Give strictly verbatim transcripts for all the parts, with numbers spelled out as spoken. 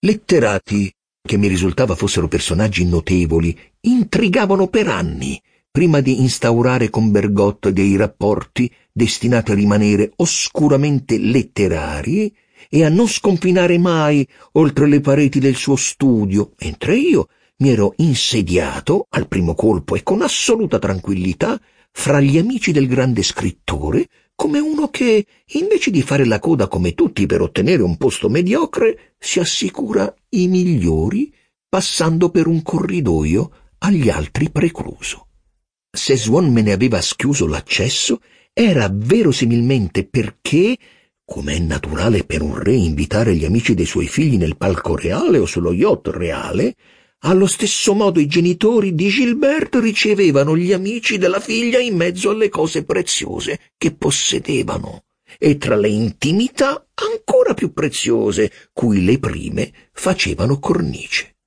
Letterati, che mi risultava fossero personaggi notevoli, intrigavano per anni, prima di instaurare con Bergotte dei rapporti destinati a rimanere oscuramente letterari e a non sconfinare mai oltre le pareti del suo studio, mentre io mi ero insediato, al primo colpo e con assoluta tranquillità, fra gli amici del grande scrittore, come uno che, invece di fare la coda come tutti per ottenere un posto mediocre, si assicura i migliori passando per un corridoio agli altri precluso. Se Swan me ne aveva schiuso l'accesso, era verosimilmente perché, come è naturale per un re invitare gli amici dei suoi figli nel palco reale o sullo yacht reale, allo stesso modo i genitori di Gilberte ricevevano gli amici della figlia in mezzo alle cose preziose che possedevano, e tra le intimità ancora più preziose, cui le prime facevano cornice.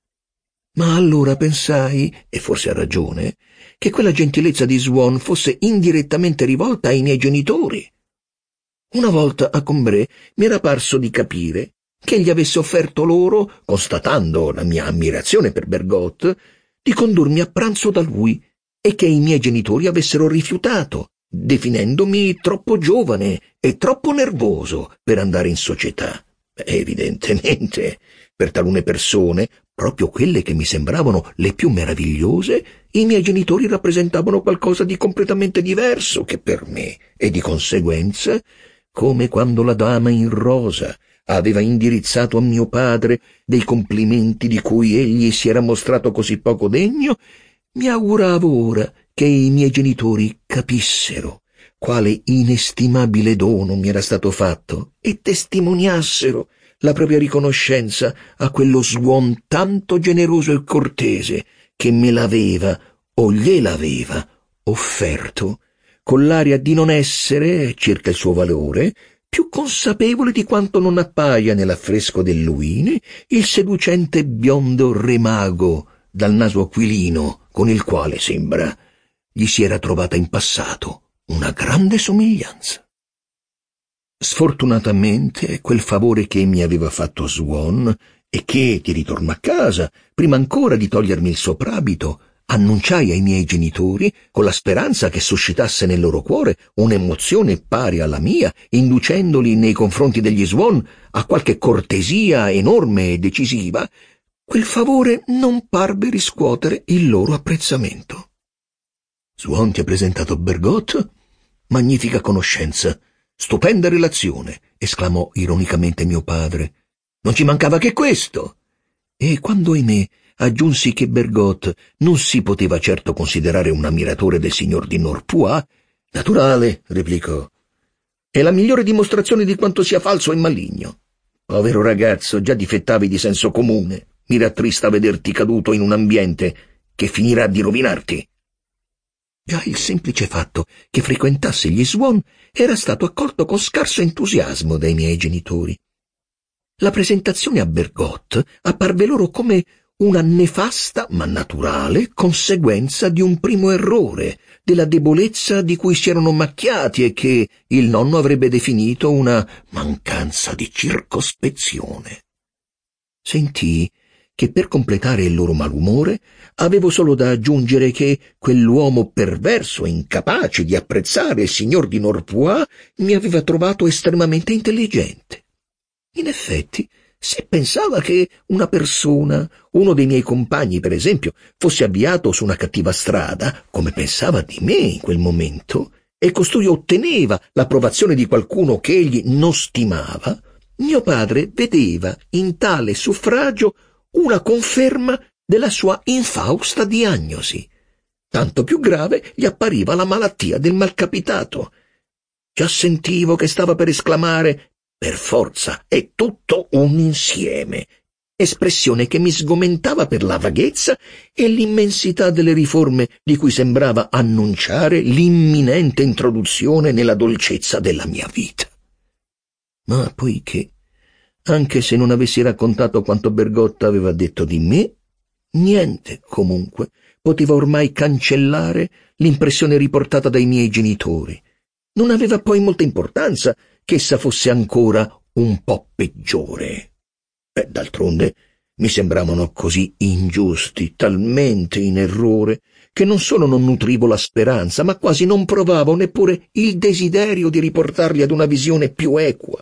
Ma allora pensai, e forse a ragione, che quella gentilezza di Swan fosse indirettamente rivolta ai miei genitori. Una volta a Combray mi era parso di capire che egli avesse offerto loro, constatando la mia ammirazione per Bergotte, di condurmi a pranzo da lui e che i miei genitori avessero rifiutato, definendomi troppo giovane e troppo nervoso per andare in società. Evidentemente, per talune persone, proprio quelle che mi sembravano le più meravigliose, i miei genitori rappresentavano qualcosa di completamente diverso che per me, e di conseguenza, come quando la dama in rosa aveva indirizzato a mio padre dei complimenti di cui egli si era mostrato così poco degno, mi auguravo ora che i miei genitori capissero quale inestimabile dono mi era stato fatto e testimoniassero la propria riconoscenza a quello Swan tanto generoso e cortese che me l'aveva o gliel'aveva offerto con l'aria di non essere, circa il suo valore, più consapevole di quanto non appaia nell'affresco del Luini il seducente biondo re mago dal naso aquilino con il quale, sembra, gli si era trovata in passato una grande somiglianza. Sfortunatamente quel favore che mi aveva fatto Swan e che, di ritorno a casa, prima ancora di togliermi il soprabito, annunciai ai miei genitori con la speranza che suscitasse nel loro cuore un'emozione pari alla mia, inducendoli nei confronti degli Swan a qualche cortesia enorme e decisiva, quel favore non parve riscuotere il loro apprezzamento. «Swan ti ha presentato Bergotte? Magnifica conoscenza, stupenda relazione», esclamò ironicamente mio padre. «Non ci mancava che questo!» E quando, ahimè, aggiunsi che Bergotte non si poteva certo considerare un ammiratore del signor di Norpois, «Naturale», replicò, «è la migliore dimostrazione di quanto sia falso e maligno. Povero ragazzo, già difettavi di senso comune. Mi rattrista vederti caduto in un ambiente che finirà di rovinarti». Già il semplice fatto che frequentasse gli Swan era stato accolto con scarso entusiasmo dai miei genitori. La presentazione a Bergotte apparve loro come una nefasta ma naturale conseguenza di un primo errore, della debolezza di cui si erano macchiati e che il nonno avrebbe definito una mancanza di circospezione. Sentii che per completare il loro malumore avevo solo da aggiungere che quell'uomo perverso e incapace di apprezzare il signor di Norpois mi aveva trovato estremamente intelligente. In effetti, se pensava che una persona, uno dei miei compagni per esempio, fosse avviato su una cattiva strada, come pensava di me in quel momento, e costui otteneva l'approvazione di qualcuno che egli non stimava, mio padre vedeva in tale suffragio una conferma della sua infausta diagnosi. Tanto più grave gli appariva la malattia del malcapitato. Già sentivo che stava per esclamare «per forza, è tutto un insieme», espressione che mi sgomentava per la vaghezza e l'immensità delle riforme di cui sembrava annunciare l'imminente introduzione nella dolcezza della mia vita. Ma poiché, anche se non avessi raccontato quanto Bergotte aveva detto di me, niente, comunque, poteva ormai cancellare l'impressione riportata dai miei genitori. Non aveva poi molta importanza che essa fosse ancora un po' peggiore. E d'altronde mi sembravano così ingiusti, talmente in errore, che non solo non nutrivo la speranza, ma quasi non provavo neppure il desiderio di riportarli ad una visione più equa.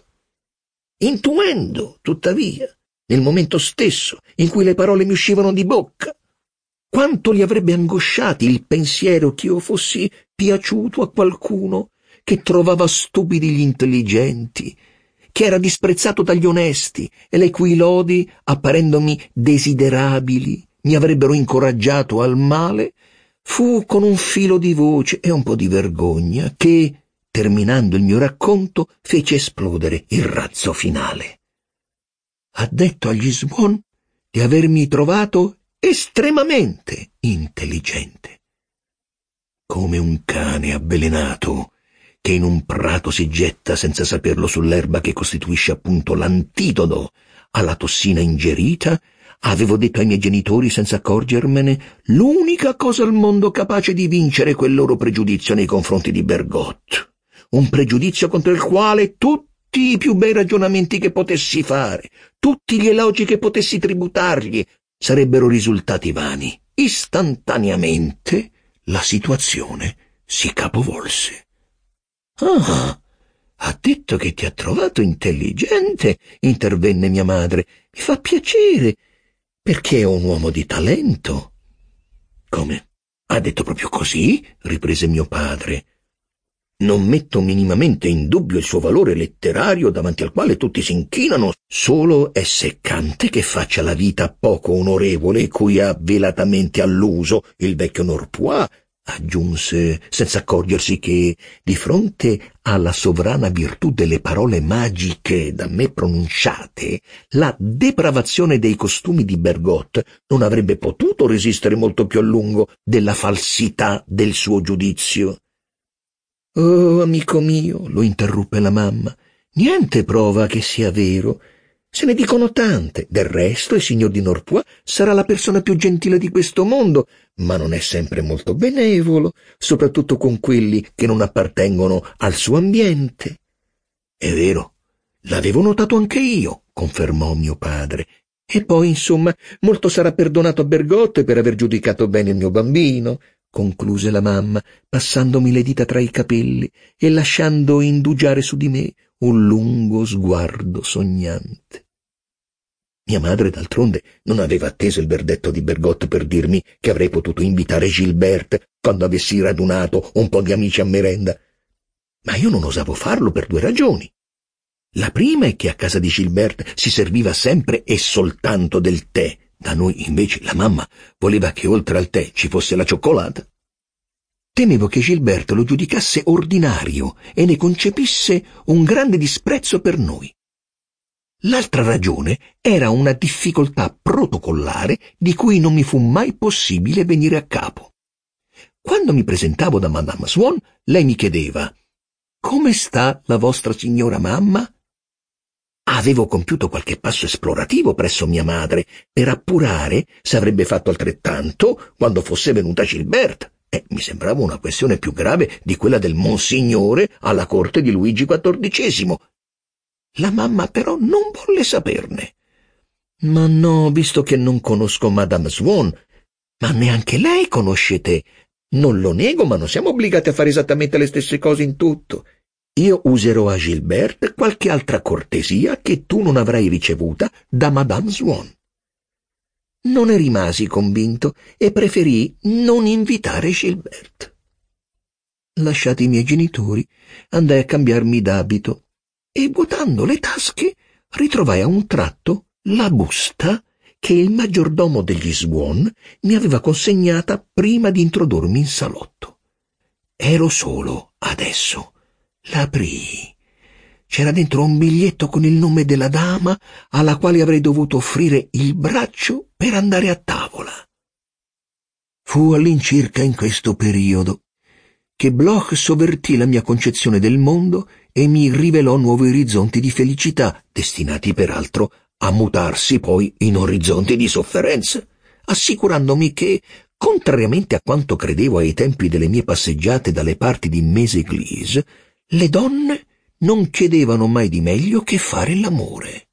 Intuendo, tuttavia, nel momento stesso in cui le parole mi uscivano di bocca, quanto li avrebbe angosciati il pensiero che io fossi piaciuto a qualcuno che trovava stupidi gli intelligenti, che era disprezzato dagli onesti e le cui lodi, apparendomi desiderabili, mi avrebbero incoraggiato al male. Fu con un filo di voce e un po' di vergogna che, terminando il mio racconto, fece esplodere il razzo finale. Ha detto agli Swan di avermi trovato estremamente intelligente, come un cane avvelenato che in un prato si getta senza saperlo sull'erba che costituisce appunto l'antidoto alla tossina ingerita. Avevo detto ai miei genitori, senza accorgermene, l'unica cosa al mondo capace di vincere quel loro pregiudizio nei confronti di Bergotte, un pregiudizio contro il quale tutti i più bei ragionamenti che potessi fare, tutti gli elogi che potessi tributargli, sarebbero risultati vani. Istantaneamente la situazione si capovolse. «Ah, ha detto che ti ha trovato intelligente», intervenne mia madre. «Mi fa piacere, perché è un uomo di talento». «Come? Ha detto proprio così?» riprese mio padre. «Non metto minimamente in dubbio il suo valore letterario davanti al quale tutti si inchinano, solo è seccante che faccia la vita poco onorevole cui ha velatamente alluso il vecchio Norpois», aggiunse, senza accorgersi che, di fronte alla sovrana virtù delle parole magiche da me pronunciate, la depravazione dei costumi di Bergotte non avrebbe potuto resistere molto più a lungo della falsità del suo giudizio. «Oh, amico mio», lo interruppe la mamma, «niente prova che sia vero. Se ne dicono tante. Del resto il signor di Norpois sarà la persona più gentile di questo mondo, ma non è sempre molto benevolo, soprattutto con quelli che non appartengono al suo ambiente». «È vero, l'avevo notato anche io», confermò mio padre. «E poi, insomma, molto sarà perdonato a Bergotte per aver giudicato bene il mio bambino», concluse la mamma, passandomi le dita tra i capelli e lasciando indugiare su di me un lungo sguardo sognante. Mia madre, d'altronde, non aveva atteso il verdetto di Bergotte per dirmi che avrei potuto invitare Gilberte quando avessi radunato un po' di amici a merenda. Ma io non osavo farlo per due ragioni. La prima è che a casa di Gilberte si serviva sempre e soltanto del tè. Da noi, invece, la mamma voleva che oltre al tè ci fosse la cioccolata. Temevo che Gilberte lo giudicasse ordinario e ne concepisse un grande disprezzo per noi. L'altra ragione era una difficoltà protocollare di cui non mi fu mai possibile venire a capo. Quando mi presentavo da Madame Swan, lei mi chiedeva: «Come sta la vostra signora mamma?» Avevo compiuto qualche passo esplorativo presso mia madre per appurare se avrebbe fatto altrettanto quando fosse venuta Gilberte. E mi sembrava una questione più grave di quella del Monsignore alla corte di Luigi quattordicesimo. La mamma però non volle saperne. «Ma no, visto che non conosco Madame Swan, ma neanche lei conosce te. Non lo nego, ma non siamo obbligati a fare esattamente le stesse cose in tutto. Io userò a Gilberte qualche altra cortesia che tu non avrai ricevuta da Madame Swan». Non ne rimasi convinto e preferii non invitare Gilberte. Lasciati i miei genitori, andai a cambiarmi d'abito e, vuotando le tasche, ritrovai a un tratto la busta che il maggiordomo degli Swan mi aveva consegnata prima di introdurmi in salotto. Ero solo adesso. L'aprii. C'era dentro un biglietto con il nome della dama alla quale avrei dovuto offrire il braccio per andare a tavola. Fu all'incirca in questo periodo che Bloch sovvertì la mia concezione del mondo e mi rivelò nuovi orizzonti di felicità, destinati peraltro a mutarsi poi in orizzonti di sofferenza, assicurandomi che, contrariamente a quanto credevo ai tempi delle mie passeggiate dalle parti di Méséglise, le donne non chiedevano mai di meglio che fare l'amore.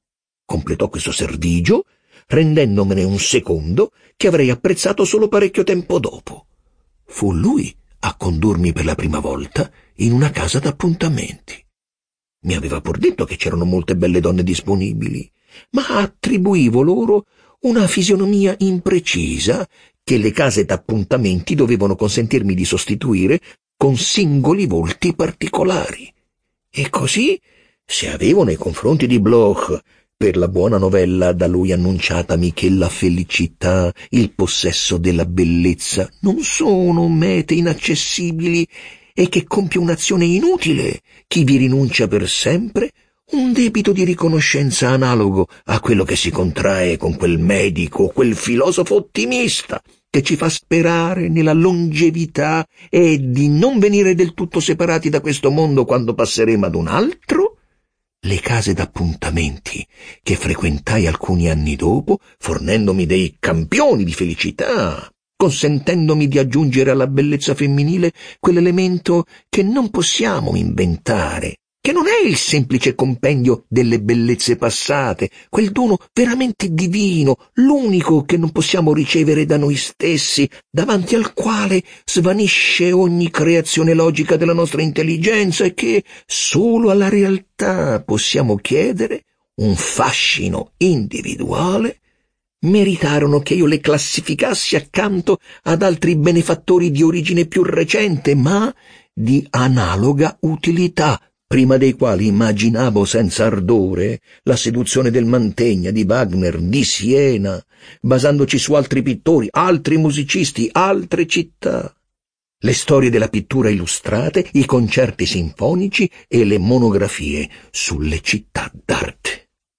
completò questo servigio, rendendomene un secondo che avrei apprezzato solo parecchio tempo dopo. Fu lui a condurmi per la prima volta in una casa d'appuntamenti. Mi aveva pur detto che c'erano molte belle donne disponibili, ma attribuivo loro una fisionomia imprecisa che le case d'appuntamenti dovevano consentirmi di sostituire con singoli volti particolari. E così, se avevo nei confronti di Bloch, per la buona novella da lui annunciatami che la felicità, il possesso della bellezza non sono mete inaccessibili e che compie un'azione inutile chi vi rinuncia per sempre, un debito di riconoscenza analogo a quello che si contrae con quel medico, quel filosofo ottimista che ci fa sperare nella longevità e di non venire del tutto separati da questo mondo quando passeremo ad un altro, le case d'appuntamenti che frequentai alcuni anni dopo, fornendomi dei campioni di felicità, consentendomi di aggiungere alla bellezza femminile quell'elemento che non possiamo inventare, che non è il semplice compendio delle bellezze passate, quel dono veramente divino, l'unico che non possiamo ricevere da noi stessi, davanti al quale svanisce ogni creazione logica della nostra intelligenza e che solo alla realtà possiamo chiedere un fascino individuale, meritarono che io le classificassi accanto ad altri benefattori di origine più recente, ma di analoga utilità, prima dei quali immaginavo senza ardore la seduzione del Mantegna, di Wagner, di Siena, basandoci su altri pittori, altri musicisti, altre città. Le storie della pittura illustrate, i concerti sinfonici e le monografie sulle città d'arte.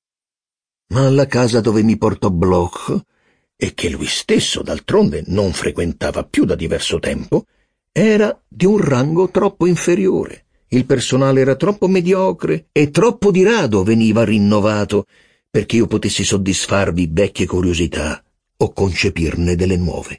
Ma alla casa dove mi portò Bloch, e che lui stesso d'altronde non frequentava più da diverso tempo, era di un rango troppo inferiore. Il personale era troppo mediocre e troppo di rado veniva rinnovato perché io potessi soddisfarvi vecchie curiosità o concepirne delle nuove.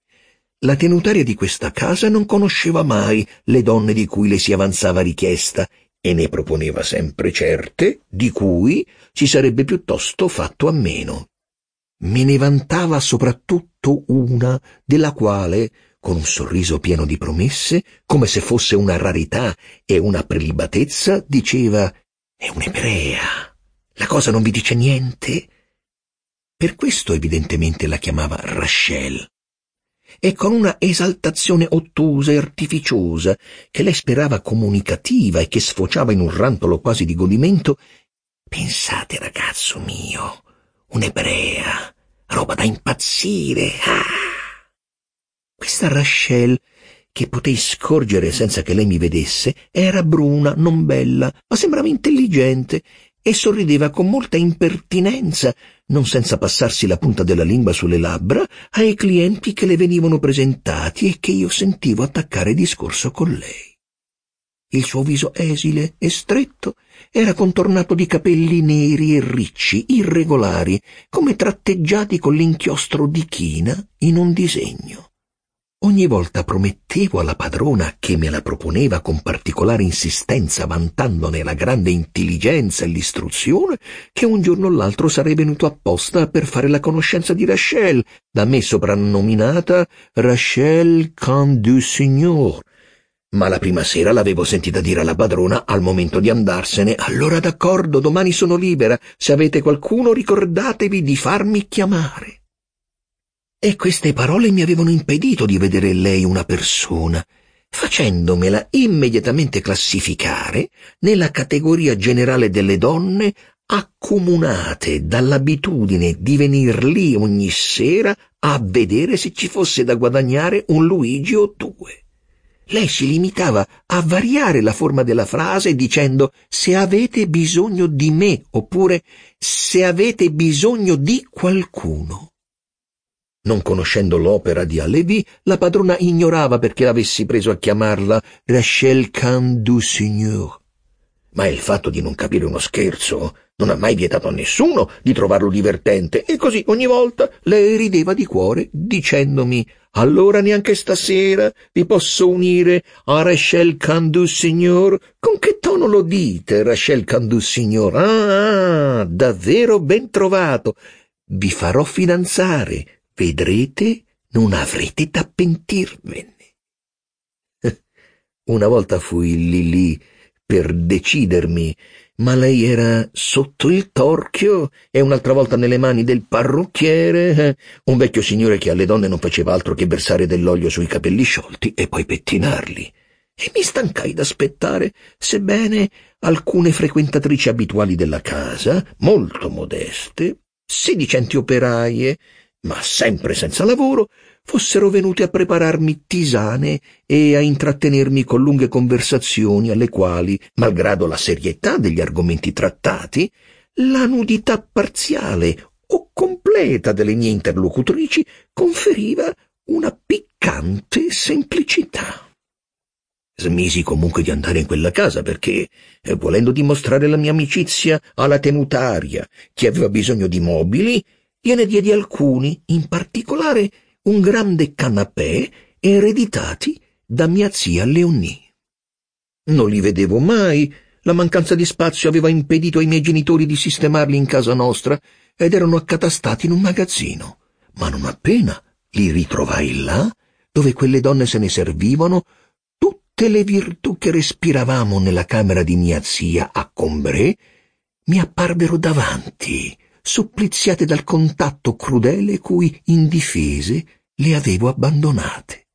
La tenutaria di questa casa non conosceva mai le donne di cui le si avanzava richiesta e ne proponeva sempre certe di cui si sarebbe piuttosto fatto a meno. Me ne vantava soprattutto una della quale, con un sorriso pieno di promesse, come se fosse una rarità e una prelibatezza, diceva: «È un'ebrea. La cosa non vi dice niente?» Per questo evidentemente la chiamava Rachel. E con una esaltazione ottusa e artificiosa, che lei sperava comunicativa e che sfociava in un rantolo quasi di godimento: «Pensate, ragazzo mio, un'ebrea, roba da impazzire, ah!» Questa Rachel, che potei scorgere senza che lei mi vedesse, era bruna, non bella, ma sembrava intelligente e sorrideva con molta impertinenza, non senza passarsi la punta della lingua sulle labbra, ai clienti che le venivano presentati e che io sentivo attaccare discorso con lei. Il suo viso esile e stretto era contornato di capelli neri e ricci, irregolari, come tratteggiati con l'inchiostro di china in un disegno. Ogni volta promettevo alla padrona, che me la proponeva con particolare insistenza, vantandone la grande intelligenza e l'istruzione, che un giorno o l'altro sarei venuto apposta per fare la conoscenza di Rachel, da me soprannominata Rachel Can du Signor. Ma la prima sera l'avevo sentita dire alla padrona al momento di andarsene: «Allora d'accordo, domani sono libera, se avete qualcuno ricordatevi di farmi chiamare». E queste parole mi avevano impedito di vedere in lei una persona, facendomela immediatamente classificare nella categoria generale delle donne accomunate dall'abitudine di venir lì ogni sera a vedere se ci fosse da guadagnare un Luigi o due. Lei si limitava a variare la forma della frase dicendo «se avete bisogno di me» oppure «se avete bisogno di qualcuno». Non conoscendo l'opera di Halévy, la padrona ignorava perché avessi preso a chiamarla Rachel Can du Signor. Ma il fatto di non capire uno scherzo non ha mai vietato a nessuno di trovarlo divertente, e così ogni volta lei rideva di cuore dicendomi allora neanche stasera vi posso unire a Rachel Candu, signor? Con che tono lo dite, Rachel Candu, signor? Ah, ah, davvero ben trovato. Vi farò fidanzare, vedrete, non avrete da pentirvene. Una volta fui lì lì per decidermi, ma lei era sotto il torchio e un'altra volta nelle mani del parrucchiere, un vecchio signore che alle donne non faceva altro che versare dell'olio sui capelli sciolti e poi pettinarli. E mi stancai d'aspettare, sebbene alcune frequentatrici abituali della casa, molto modeste, sedicenti operaie, ma sempre senza lavoro, fossero venute a prepararmi tisane e a intrattenermi con lunghe conversazioni alle quali, malgrado la serietà degli argomenti trattati, la nudità parziale o completa delle mie interlocutrici conferiva una piccante semplicità. Smisi comunque di andare in quella casa perché, eh, volendo dimostrare la mia amicizia alla tenutaria, che aveva bisogno di mobili, gliene diedi alcuni, in particolare un grande canapè ereditati da mia zia Leonie. Non li vedevo mai, la mancanza di spazio aveva impedito ai miei genitori di sistemarli in casa nostra ed erano accatastati in un magazzino, ma non appena li ritrovai là, dove quelle donne se ne servivano, tutte le virtù che respiravamo nella camera di mia zia a Combray mi apparvero davanti, suppliziate dal contatto crudele cui, indifese, le avevo abbandonate.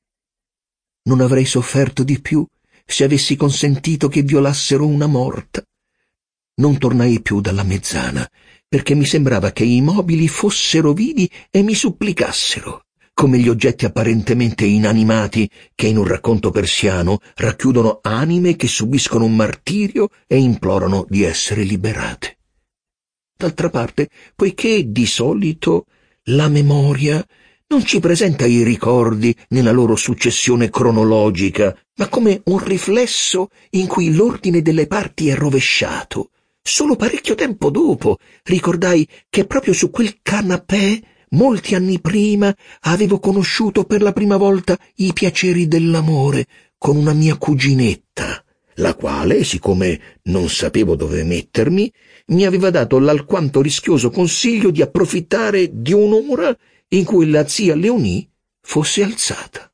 Non avrei sofferto di più se avessi consentito che violassero una morta. Non tornai più dalla mezzana, perché mi sembrava che i mobili fossero vivi e mi supplicassero, come gli oggetti apparentemente inanimati che in un racconto persiano racchiudono anime che subiscono un martirio e implorano di essere liberate. D'altra parte, poiché di solito la memoria non ci presenta i ricordi nella loro successione cronologica, ma come un riflesso in cui l'ordine delle parti è rovesciato, solo parecchio tempo dopo ricordai che proprio su quel canapè, molti anni prima, avevo conosciuto per la prima volta i piaceri dell'amore con una mia cuginetta, la quale, siccome non sapevo dove mettermi, mi aveva dato l'alquanto rischioso consiglio di approfittare di un'ora in cui la zia Leonie fosse alzata.